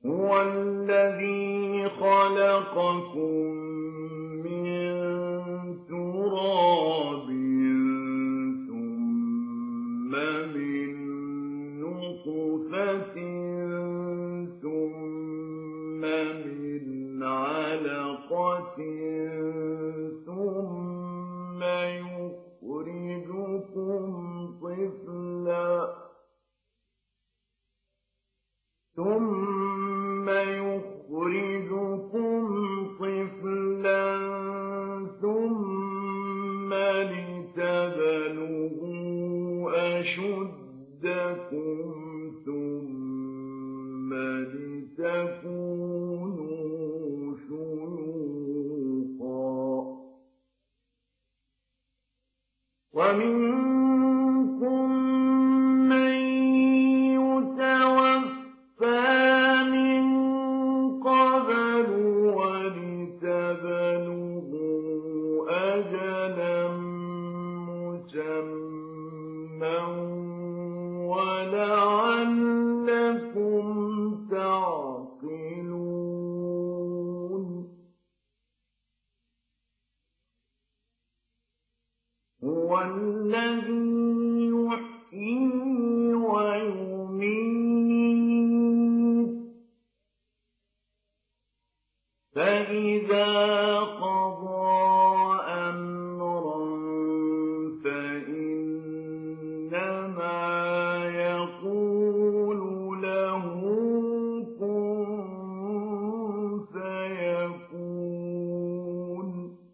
هو الذي خلقكم من تراب ثم من نطفة ثم من علقة ثم يخرجكم طفلا ثم لتبلغوا أشدكم ثم لتكونوا شيوخا ومنكم من يتوفى من قبل ولتبلغوا أجلا مسمى ولعلكم تعقلون هو الذي يحيي ويميت فإذا قضى أمرا فإنما يقول له كن فيكون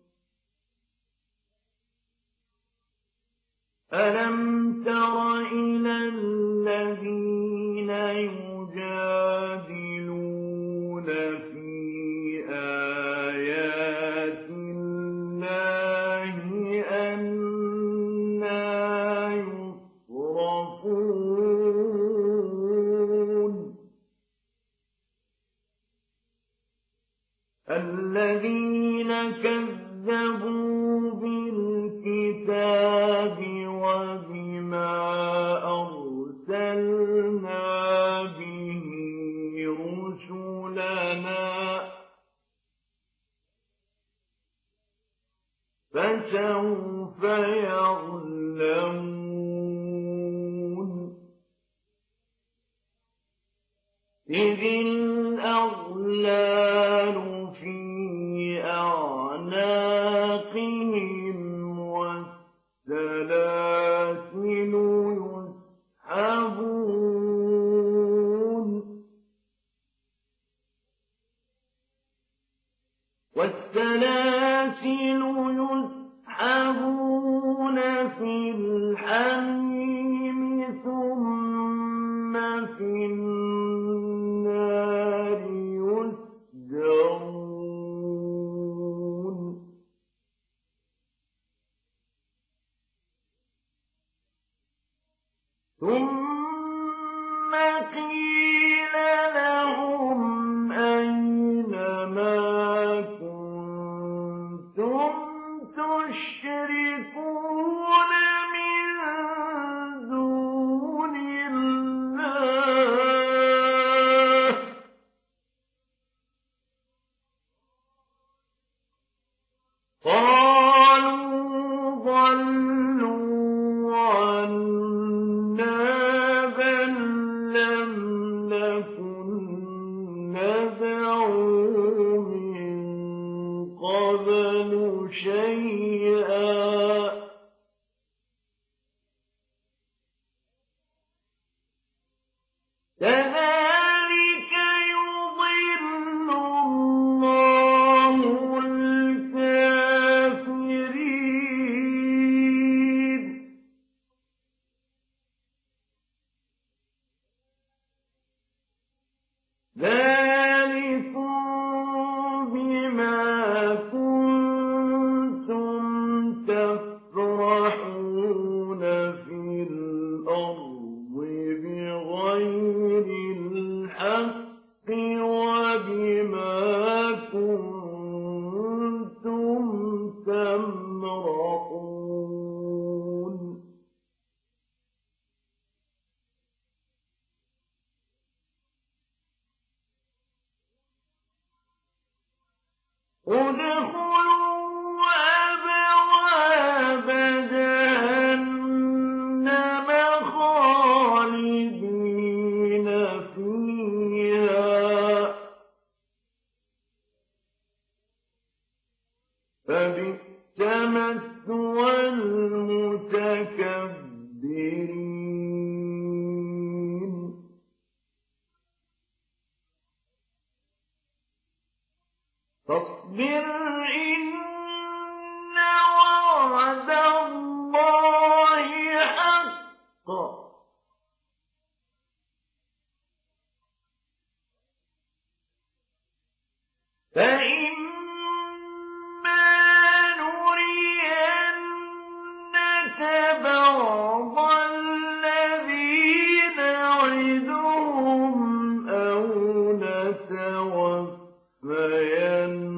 ألم تر إلى الذين يجادلون في آيات الله أنى يصرفون الذين كذبوا بالكتاب وبما أرسلنا به رسلنا فسوف يعلمون إذ الأغلال في أعناقهم والسلاسل يسحبون في الحميم ثم في النار يسجرون ثم قيل لهم أين ما كنتم تشركون من دون الله قالوا ضلوا عنا بل لم نكن ندعو من قبل شيئا كذلك يضل الله الكافرين ذلكم بما كنتم تفرحون في الأرض بغير الحق وبما كنتم تمرحون ادخلوا أبواب جهنم خالدين فيها فبئس مثوى المتكبرين فاصبر إن وعد الله حق فإما نرينك بعض الذي نعدهم أو نتوفينك